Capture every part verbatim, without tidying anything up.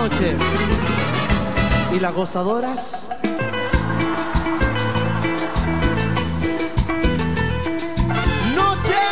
noche. ¿Y las gozadoras? Noche.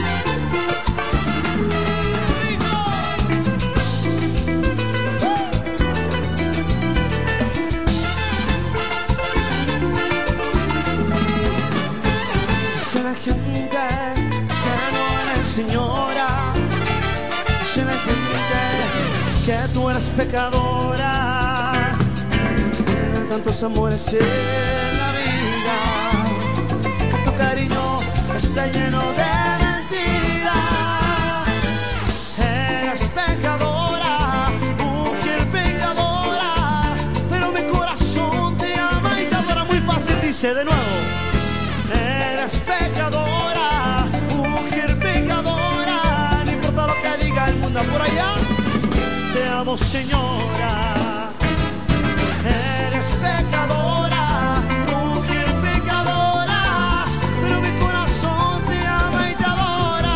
Dice la gente que no eres señora. Dice la gente que tú eres pecadora. Tienen tantos amores en la vida, que tu cariño está lleno de mentiras. Eres pecadora, mujer pecadora, pero mi corazón te ama y te adora. Muy fácil, dice de nuevo. Eres pecadora, mujer pecadora, no importa lo que diga el mundo por allá. Te amo, señora. Eres pecadora, mujer pecadora, pero mi corazón te ama y te adora.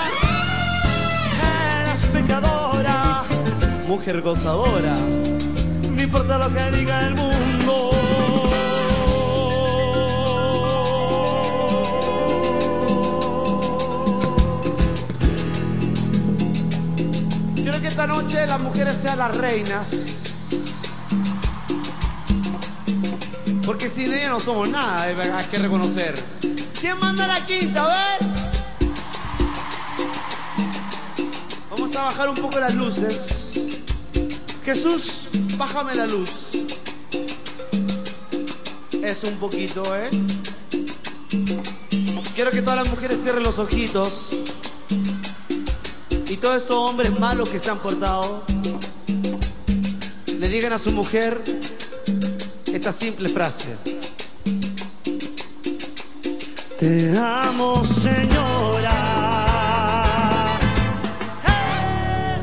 Eres pecadora, mujer gozadora, no importa lo que diga el mundo. Quiero que esta noche las mujeres sean las reinas, porque sin ella no somos nada, hay que reconocer. ¿Quién manda la quinta? A ver. Vamos a bajar un poco las luces. Jesús, bájame la luz. Es un poquito, ¿eh? Quiero que todas las mujeres cierren los ojitos. Y todos esos hombres malos que se han portado le digan a su mujer esta simple frase: te amo, Señor.